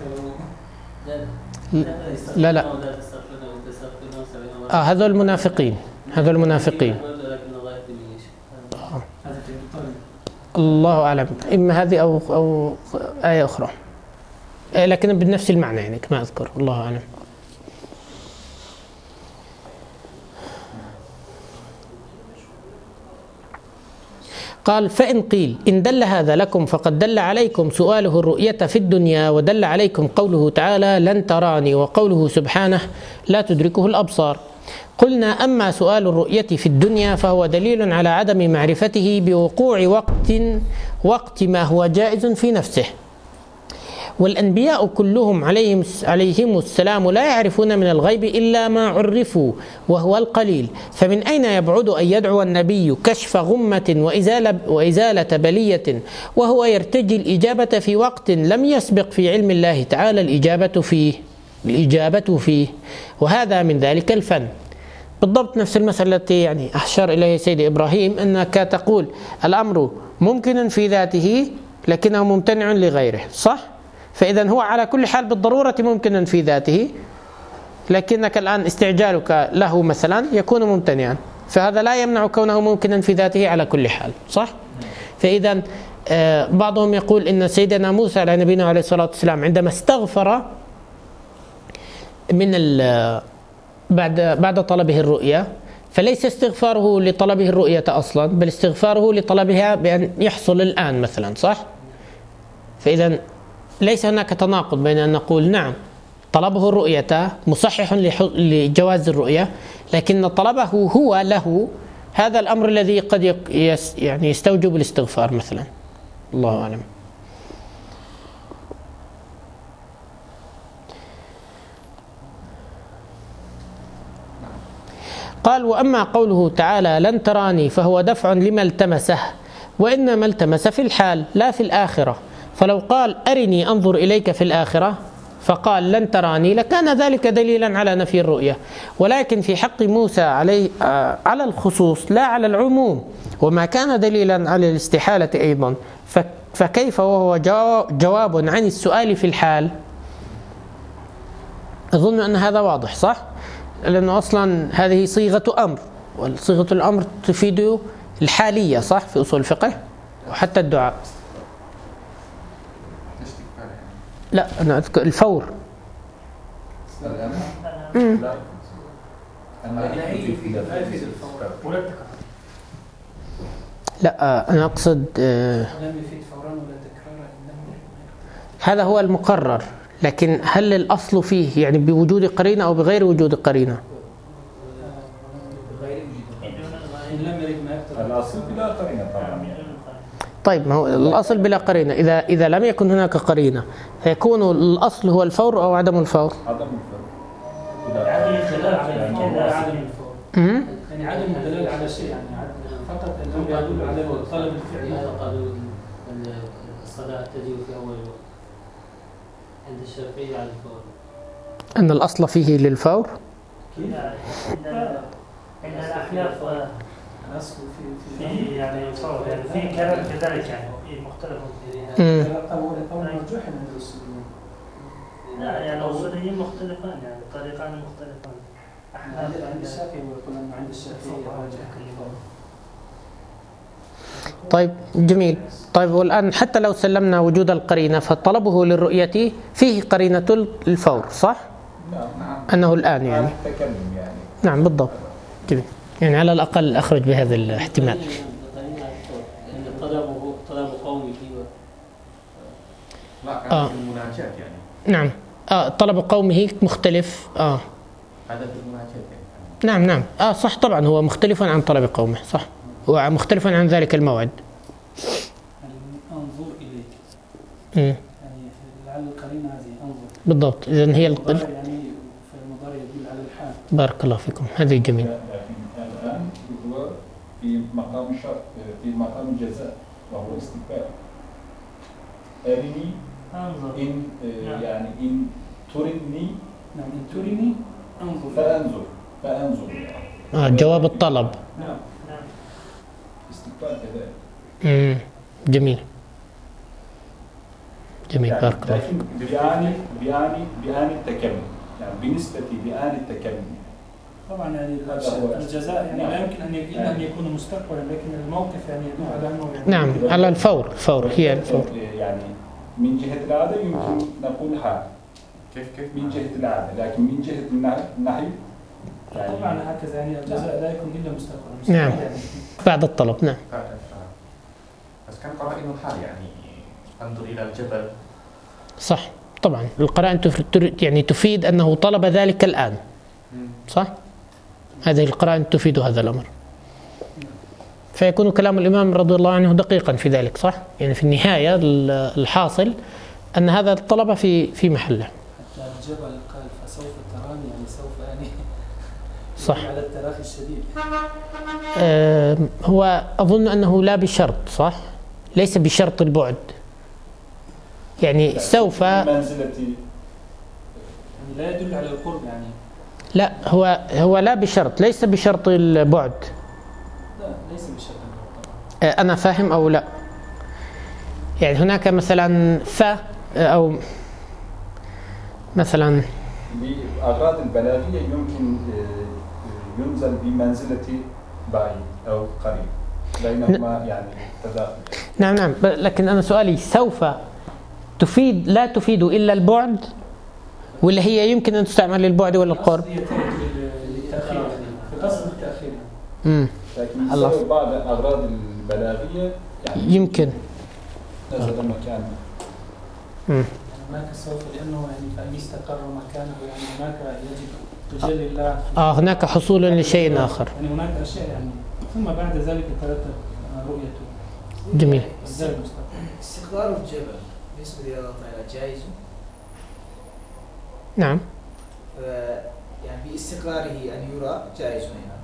لا هذول المنافقين، الله أعلم، إما هذه أو آية أخرى، لكن بنفس المعنى يعني كما أذكر، الله أعلم. قال فإن قيل إن دل هذا لكم فقد دل عليكم سؤاله الرؤية في الدنيا، ودل عليكم قوله تعالى لن تراني وقوله سبحانه لا تدركه الأبصار. قلنا أما سؤال الرؤية في الدنيا فهو دليل على عدم معرفته بوقوع وقت ما هو جائز في نفسه، والأنبياء كلهم عليهم السلام لا يعرفون من الغيب إلا ما عرفوا وهو القليل، فمن أين يبعد أن يدعو النبي كشف غمة وإزالة بلية وهو يرتجي الإجابة في وقت لم يسبق في علم الله تعالى الإجابة فيه، وهذا من ذلك الفن. بالضبط نفس المسألة التي يعني أشار إليه سيد إبراهيم، أنك تقول الأمر ممكن في ذاته لكنه ممتنع لغيره، صح؟ فإذا هو على كل حال بالضرورة ممكن في ذاته، لكنك الآن استعجالك له مثلا يكون ممتنعا، فهذا لا يمنع كونه ممكنا في ذاته على كل حال، صح؟ فإذا بعضهم يقول إن سيدنا موسى على نبينا عليه الصلاة والسلام عندما استغفر من بعد طلبه الرؤيا، فليس استغفاره لطلبه الرؤية أصلا، بل استغفاره لطلبها بأن يحصل الآن مثلا، صح؟ فإذا ليس هناك تناقض بين أن نقول نعم طلبه الرؤية مصحح لجواز الرؤية، لكن طلبه هو له هذا الأمر الذي قد يعني يستوجب الاستغفار مثلا. الله أعلم. قال: وأما قوله تعالى لن تراني فهو دفع لما التمسه، وإنما التمس في الحال لا في الآخرة، فلو قال أرني أنظر إليك في الآخرة فقال لن تراني لكان ذلك دليلا على نفي الرؤية، ولكن في حق موسى على الخصوص لا على العموم، وما كان دليلا على الاستحالة أيضا، فكيف وهو جواب عن السؤال في الحال؟ أظن أن هذا واضح، صح؟ لأنه أصلا هذه صيغة أمر، وصيغة الأمر تفيد الحالية، صح؟ في أصول الفقه وحتى الدعاء. لا أنا أذكر الفور. لا أنا أقصد هذا هو المقرر، لكن هل الأصل فيه يعني بوجود قرينة أو بغير وجود قرينة؟ الأصل بلا قرينة طبعا. طيب ما هو الأصل بلا قرينة، إذا لم يكن هناك قرينة فيكون الأصل هو الفور أو عدم الفور؟ عدم الفور. عدم الدلالة على الفور. يعني عدم الدلالة على شيء، يعني فقط أنه يدل على طلب الفعل. قالوا أن الصلاة تجب في أول وقت عند الشافعي على الفور. أن الأصل فيه للفور؟ عند الأحناف في يعني الفور، يعني في كلام كذلك، يعني مختلف فيه. أو مرجوح عند الأصوليين. لا يعني الأصوليين مختلفان، يعني طريقان مختلفان. عند الشافعي ويقول أنه عند الشافعي راجح. طيب جميل. طيب والآن حتى لو سلمنا وجود القرينة فطلبه للرؤية فيه قرينة الفور، صح؟ نعم. أنه الآن يعني. التكلم يعني. نعم بالضبط. جميل. يعني على الأقل أخرج بهذا الاحتمال. طلب قومه لا كان في المناجاة يعني. نعم. طلب قومه مختلف. هذا في المناجاة يعني. نعم. صح طبعا هو مختلف عن طلب قومه، صح. ومختلف عن ذلك الموعد. أنظر إليك. يعني لعل القرينة هذه أنظر. بالضبط. إذن هي يعني في المضارع يدل على الحال. بارك الله فيكم. هذه جميل. الآن هو في مقام الشرط، في مقام الجزاء وهو استكبار. أرني أنظر. إن يعني إن ترني. نعم إن ترني أنظر. فأنظر. جواب الطلب. نعم. استكبار كذلك. جميل. يعني بارك الله لكن بآن التكلم، يعني بالنسبة لآن التكلم. طبعا يعني الجزاء يعني لا يمكن أن يكون مستقبلا، لكن الموقف يعني يدل على أنه يعني نعم على الفور. هي الفور. يعني من جهة العادة يمكن نقول حال. كيف من جهة العادة، لكن من جهة النحي يعني طبعا هكذا، يعني الجزاء لا يكون إلا مستقبلا. نعم بعد الطلب. نعم. بس كان قرائن الحال، يعني انظر إلى الجبل. صح طبعا القرائن يعني تفيد أنه طلب ذلك الآن، صح؟ هذه القرائن تفيد هذا الأمر، فيكون كلام الإمام رضي الله عنه دقيقا في ذلك، صح؟ يعني في النهاية الحاصل أن هذا الطلب في محله. حتى الجبل قال فسوف تراني، يعني سوف يعني صح. على التراخي الشديد. هو أظن أنه لا بشرط، صح؟ ليس بشرط البعد، يعني سوف منزلتي يعني لا يدل على القرب يعني. لا هو لا بشرط، ليس بشرط البعد. لا ليس بشرط البعد. أنا فاهم أو لا؟ يعني هناك مثلا أو مثلا بأغراض البلاغية يمكن ينزل بمنزلة بعيد أو قريب بينهما يعني تداخل. نعم لكن أنا سؤالي سوف تفيد لا تفيد إلا البعد ولا هي يمكن أن تستعمل للبعد ولا القرب؟ للتأخير في الأصل التأخير. لكن بسبب بعض الأغراض البلاغية يعني يمكن نزل مكان. هناك سوف لأنه يعني فإن استقر مكانه يعني هناك يجب تجلي الله. هناك حصول لشيء آخر. يعني هناك أشياء يعني ثم بعد ذلك ترتب رؤيته. جميل. استقرار الجبل بالنسبة لله تعالى جائز. نعم. يعني باستقراره أن يرى جائز هنا.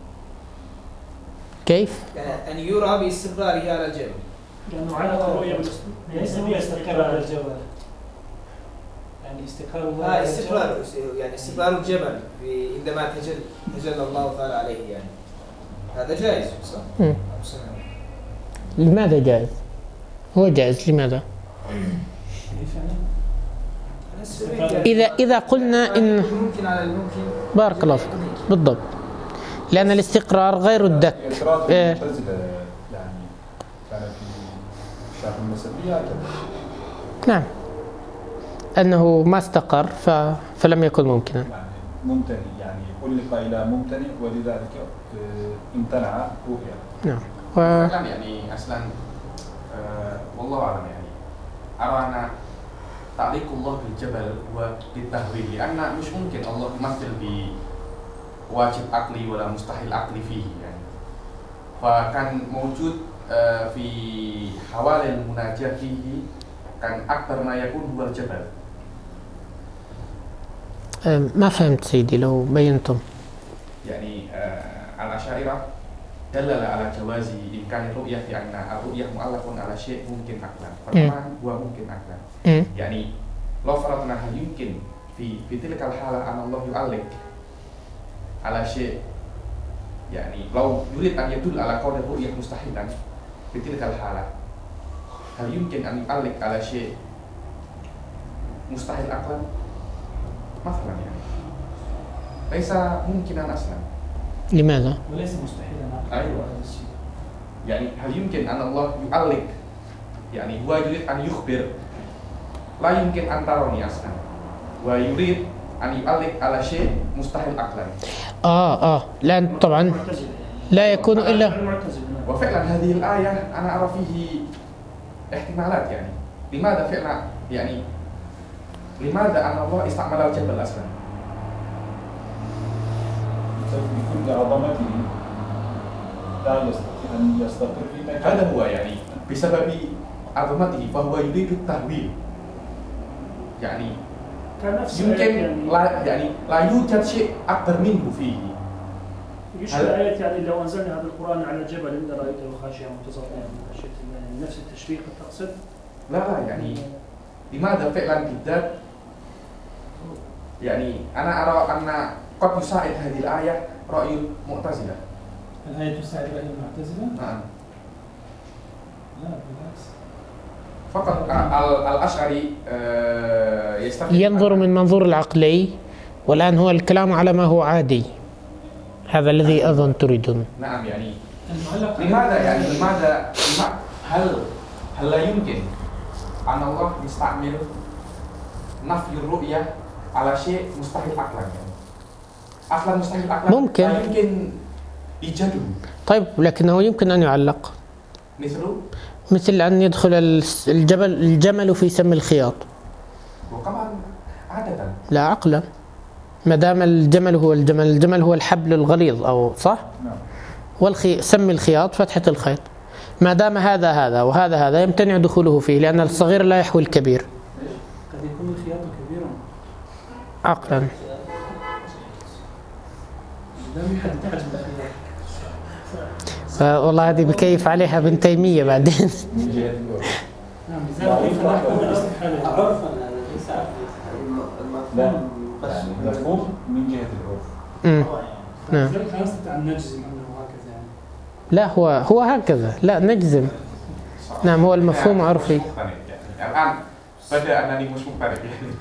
كيف؟ يعني أن يرى باستقراره على الجبل. لأنه على الرؤية بالأسلوب ليس بيستقر على الجبل. يعني استقرار الله استقرار يعني استقرار الجبل عندما تجلى الله تعالى عليه يعني هذا جائز صح؟ لماذا جائز؟ هو جائز لماذا؟ إذا قلنا إن ممكن على الممكن بارك الله فيك بالضبط لأن الاستقرار غير الدك. يعني كان في شرح المسلية نعم أنه ما استقر فلم يكن ممكنا. يعني ممتنع يعني علق إلى ممتنع ولذلك امتنع رؤيا. نعم. يعني أصلا والله أعلم يعني أرى أن تعليق الله بالجبل هو للتهويل لأن مش ممكن الله يمثل بواجب عقلي ولا مستحيل عقلي فيه يعني. فكان موجود في حوالي المناجاة فيه كان أكثر ما يكون هو الجبل. ما فهمت سيدي لو بينتم. يعني الأشاعرة دلل على جواز إمكان الرؤية في أن الرؤية مؤلف على شيء ممكن عقلا فالرحمن هو ممكن عقلا. يعني لو فرضنا هل يمكن في تلك الحالة أن الله يعلق على شيء يعني لو يريد أن يدل على كون الرؤية مستحيلا في تلك الحالة هل يمكن أن يعلق على شيء مستحيل عقلا مثلا يعني ليس ممكنا أصلا. لماذا؟ وليس مستحيلا. أيوة. يعني هل يمكن أن الله يعلق يعني هو يريد أن يخبر لا يمكن أن تروني أصلا ويريد أن يعلق على شيء مستحيل عقلا. لأن طبعا لا يكون إلا وفعلا هذه الآية أنا أرى فيه احتمالات يعني لماذا فعلا يعني لماذا أن الله استعمل الجبل أصلا بكل عظمته لا يستطيع أن يستقر في مكان. هذا هو يعني بسبب عظمته فهو يريد التهويل يعني يمكن لا يوجد شيء أكبر منه فيه. يشبه آية يعني لو أنزلنا هذا القرآن على جبل إن رأيته خاشعا متصدعا من خشية الله نفس التشبيه تقصد؟ لا يعني لماذا فعلا بالذات يعني أنا أرى أن قد يساعد هذه الآية رأي المعتزلة. الآية تساعد رأي المعتزلة؟ نعم. لا بالعكس. فقط الأشعري ينظر من منظور العقلي والآن هو الكلام على ما هو عادي هذا الذي أظن تريدون. نعم يعني لماذا هل لا يمكن أن الله يستعمل نفي الرؤية على شيء مستحيل عقلا يعني أصلا مستحيل عقلا ممكن لا يمكن إيجاده. طيب لكنه يمكن أن يعلق مثل أن يدخل الجمل في سم الخياط وكمان عادة لا عقلا ما دام الجمل هو الحبل الغليظ أو صح؟ سم الخياط فتحة الخيط ما دام هذا وهذا يمتنع دخوله فيه لأن الصغير لا يحوي الكبير. قد يكون الخياط كبيرا عقلا. والله هذه بكيف عليها ابن تيمية بعدين. مفهوم من جهة العرف. نعم. لا هو هكذا لا نجزم. نعم هو المفهوم عرفي. الآن بدأ أنني مش مقتنع.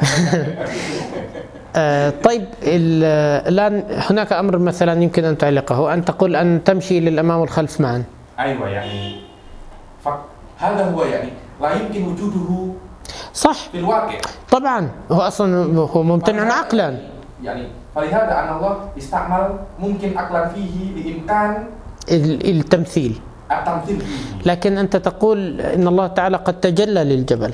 طيب الآن هناك أمر مثلا يمكن أن تعلقه، أن تقول أن تمشي للأمام والخلف معا. أيوة يعني هذا هو يعني لا يمكن وجوده صح في الواقع. طبعا هو أصلا هو ممتنع عقلا. يعني فلهذا أن الله استعمل ممكن عقلا فيه بإمكان التمثيل فيه. لكن أنت تقول إن الله تعالى قد تجلى للجبل.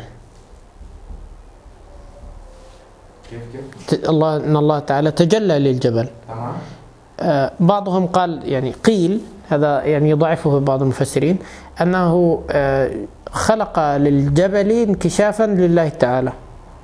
كيف؟ إن الله تعالى تجلى للجبل. تمام. بعضهم قال يعني قيل هذا يعني يضعفه بعض المفسرين أنه خلق للجبل انكشافا لله تعالى،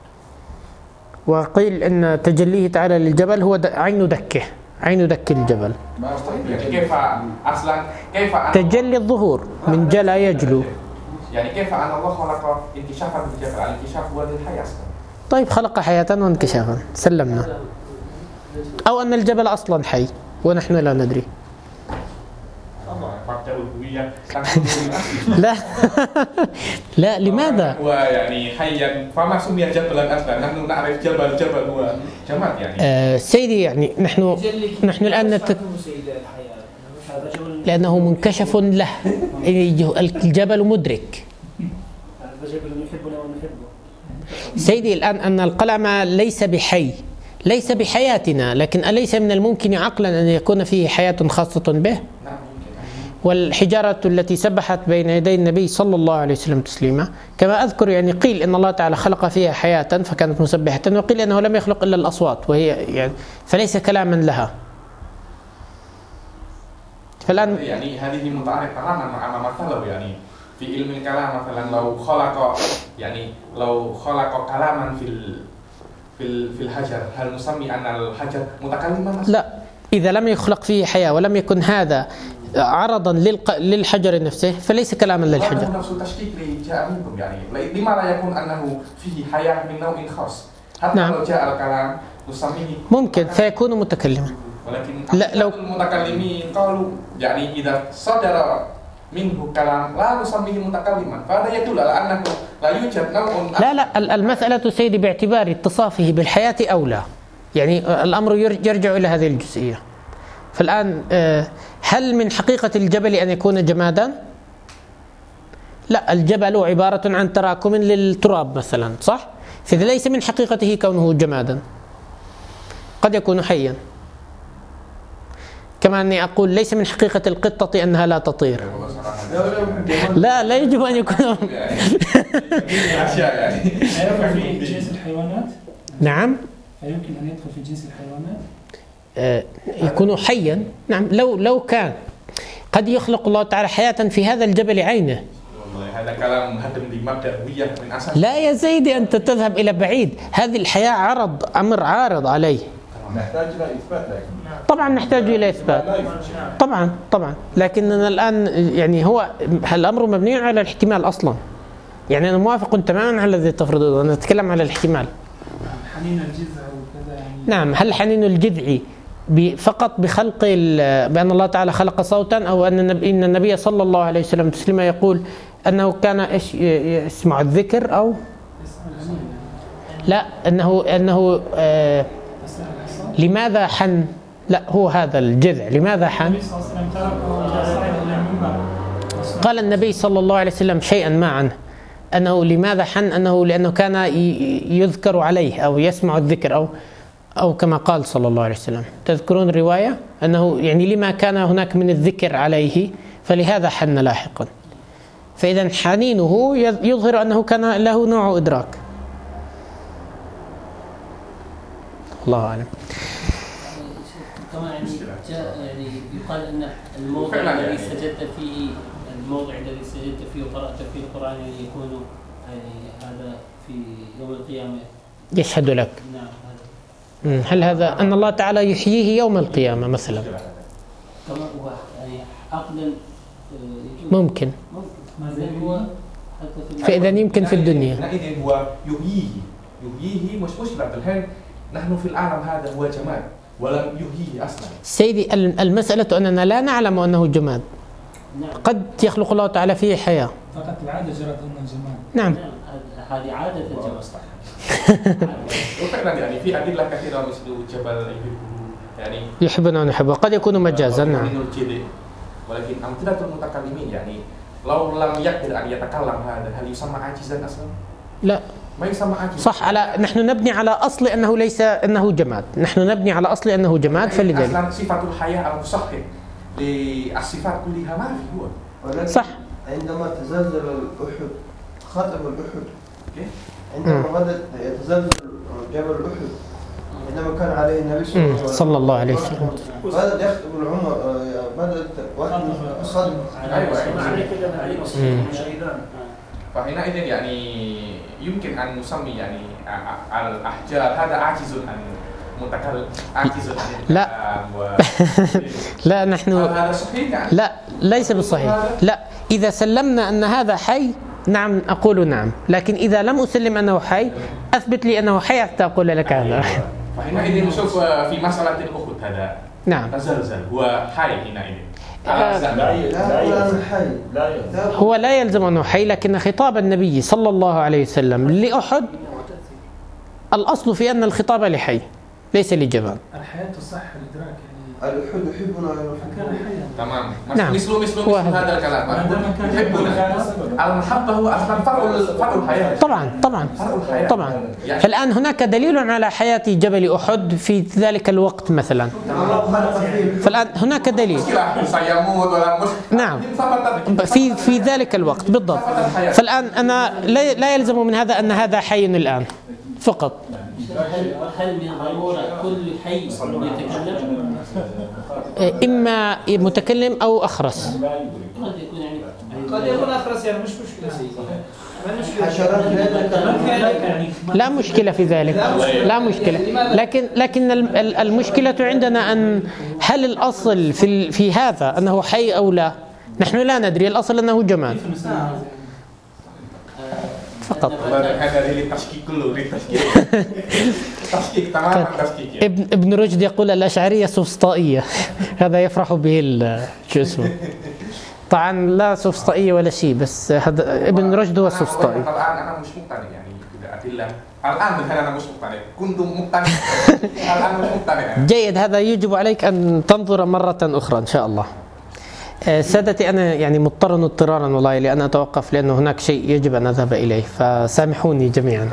وقيل أن تجليه تعالى للجبل هو عين دك الجبل. كيف أصلا تجلي الظهور من جلى يجلو. يعني كيف أن الله خلق انكشافا للجبل؟ الانكشاف هو للحياة أصلا. طيب خلق حياة وانكشافا سلمنا، أو أن الجبل أصلا حي ونحن لا ندري. لا لا لماذا؟ هو يعني حيا فما سمي جبلا أصلا، نحن نعرف جبل هو جماد يعني. سيدي يعني نحن الآن لأنه منكشف له، الجبل مدرك. سيدي الآن أن القلم ليس بحي، ليس بحياتنا، لكن أليس من الممكن عقلا أن يكون فيه حياة خاصة به؟ والحجارة التي سبحت بين يدي النبي صلى الله عليه وسلم تسليما، كما أذكر يعني قيل إن الله تعالى خلق فيها حياة فكانت مسبحة، وقيل أنه لم يخلق إلا الأصوات وهي يعني فليس كلاما لها. فالآن يعني هذه متعارف تماما مع ما مثله يعني في علم الكلام مثلا لو خلق كلاما في الحجر، هل نسمي أن الحجر متكلما؟ لا، إذا لم يخلق فيه حياة ولم يكن هذا عرضا للحجر نفسه فليس كلاما للحجر. هذا نفس التشكيك جاء منكم يعني لما لا يكون أنه فيه حياة من نوع خاص، حتى نعم. لو جاء الكلام نسميه ممكن سيكون متكلما، ولكن لو المتكلمين قالوا يعني إذا صدر منه كلام لا نسميه متكلما، فهذا يدل على أنه لا يوجد نوع. لا المسألة سيدي باعتبار اتصافه بالحياة أولى، يعني الأمر يرجع إلى هذه الجزئية. فالآن هل من حقيقة الجبل أن يكون جمادا؟ لا، الجبل عبارة عن تراكم للتراب مثلا، صح؟ فإذا ليس من حقيقته كونه جمادا، قد يكون حيا. كما أني أقول ليس من حقيقة القطة أنها لا تطير. لا يجب أن يكون أيضا في جنس الحيوانات. نعم. يمكن أن يدخل في جنس الحيوانات. يكون حيا. نعم، لو كان قد يخلق الله تعالى حياة في هذا الجبل عينه. والله هذا كلام مهدم لمبدأوية من أساس. لا يا زيدي، أنت تذهب إلى بعيد. هذه الحياة أمر عارض عليه. نحتاج إلى إثبات، لكن طبعا نحتاج إلى إثبات، طبعا لكننا الآن يعني هو الأمر مبني على الاحتمال أصلا. يعني أنا موافق تماما على الذي تفرضه، أنا أتكلم على الاحتمال. حنين الجذع وكذا يعني. نعم، هل حنين الجذع فقط بخلق بأن الله تعالى خلق صوتا، أو أن النبي صلى الله عليه وسلم تسليما يقول أنه كان يسمع الذكر، أو لا أنه لماذا حن؟ لا، هو هذا الجذع لماذا حن؟ قال النبي صلى الله عليه وسلم شيئا ما عنه، أنه لماذا حن؟ لأنه كان يذكر عليه أو يسمع الذكر، أو كما قال صلى الله عليه وسلم. تذكرون الرواية أنه يعني لما كان هناك من الذكر عليه فلهذا حن لاحقا. فإذا حنينه يظهر أنه كان له نوع إدراك. الله أعلم. كما يعني جاء يعني يقال أن الموضع الذي سجدت فيه وقرأت فيه القرآن يكون يعني هذا في يوم القيامة يشهد لك. نعم. هل هذا أن الله تعالى يحييه يوم القيامة مثلا؟ كما هو يعني عقلا ممكن. هو فإذا يمكن في الدنيا. إذن هو يحييه مش مشكلة. الحين نحن في العالم هذا هو جماد ولم يحييه أصلا. سيدي المسألة أننا لا نعلم أنه جماد. قد يخلق الله تعالى فيه حياة. فقط العادة جرت أن الجمال. نعم. هذه عادة الجبل صح. وفعلا يعني في أدلة كثيرة مثل جبل يعني يحبنا ونحبه قد يكون مجازا. نعم. ولكن أمثلة المتكلمين يعني لو لم يقدر أن يتكلم هذا هل يسمى عاجزا أصلا؟ لا. ما يسمى عاجز. صح. نحن نبني على أصل أنه ليس أنه جماد. نحن نبني على أصل أنه جماد فلذلك. أصلا صفة الحياة المصحح للصفات كلها ما في هو. صح. عندما تزلزل الأحد ختم الأحد عندما بدأ يتزلزل جبل الأحد عندما كان عليه النبي صلى الله عليه وسلم بدأ يختم العمر بدأت واحد خدم. فحينئذ يعني يمكن أن نسمي يعني الأحجار هذا عاجز عن متكلم عاجز عن لا لا نحن هذا صحيح يعني؟ لا ليس بالصحيح. لا إذا سلمنا أن هذا حي نعم أقول نعم، لكن إذا لم أسلم أنه حي أثبت لي أنه حي حتى أقول لك هذا. فحينئذ نشوف في مسألة الأخت هذا نعم تزلزل هو حي حينئذ. هو لا يلزم أنه حي، لكن خطاب النبي صلى الله عليه وسلم لأحد الأصل في أن الخطاب لحي ليس لجبان. الحياة تصح الإدراك الأحد يحبنا كان حيا. تمام. نعم. مثل هذا الكلام يحبنا. المحبة هو أصلا فرع الحياة. طبعا. فالآن هناك دليل على حياة جبل أحد في ذلك الوقت مثلا. فالآن هناك دليل. نعم. في ذلك الوقت بالضبط. فالآن أنا لا يلزم من هذا أن هذا حي الآن فقط. هل من ضرورة كل حي يتكلم؟ إما متكلم أو أخرس. قد يكون أخرس يعني مش مشكلة. لا مشكلة في ذلك. لا مشكلة. لكن المشكلة عندنا أن هل الأصل في هذا أنه حي أو لا؟ نحن لا ندري. الأصل أنه جماد فقط. هذا للتشكيك كله تشكيك تماما تشكيك. ابن رشد يقول الأشعرية سفسطائية. هذا يفرح به شو اسمه. طبعا لا سفسطائية ولا شيء، بس هذا ابن رشد هو سفسطائي. الآن أنا مش مقتنع يعني بالأدلة. الآن أنا مش مقتنع. كنت مقتنع. الآن مش مقتنع. جيد. هذا يجب عليك أن تنظر مرة أخرى إن شاء الله. سادتي أنا يعني مضطر اضطرارا والله لأن أتوقف، لأن هناك شيء يجب أن أذهب إليه، فسامحوني جميعا.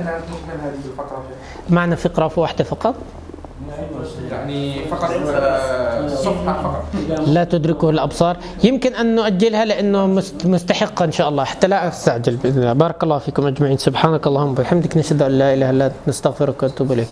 معنا فقرة واحدة فقط يعني فقط صفحة فقط لا تدركه الأبصار. يمكن أن نؤجلها لأنه مستحقة إن شاء الله حتى لا أستعجل بإذن الله. بارك الله فيكم أجمعين. سبحانك اللهم وبحمدك نشهد أن لا إله إلا أنت نستغفرك ونتوب إليك.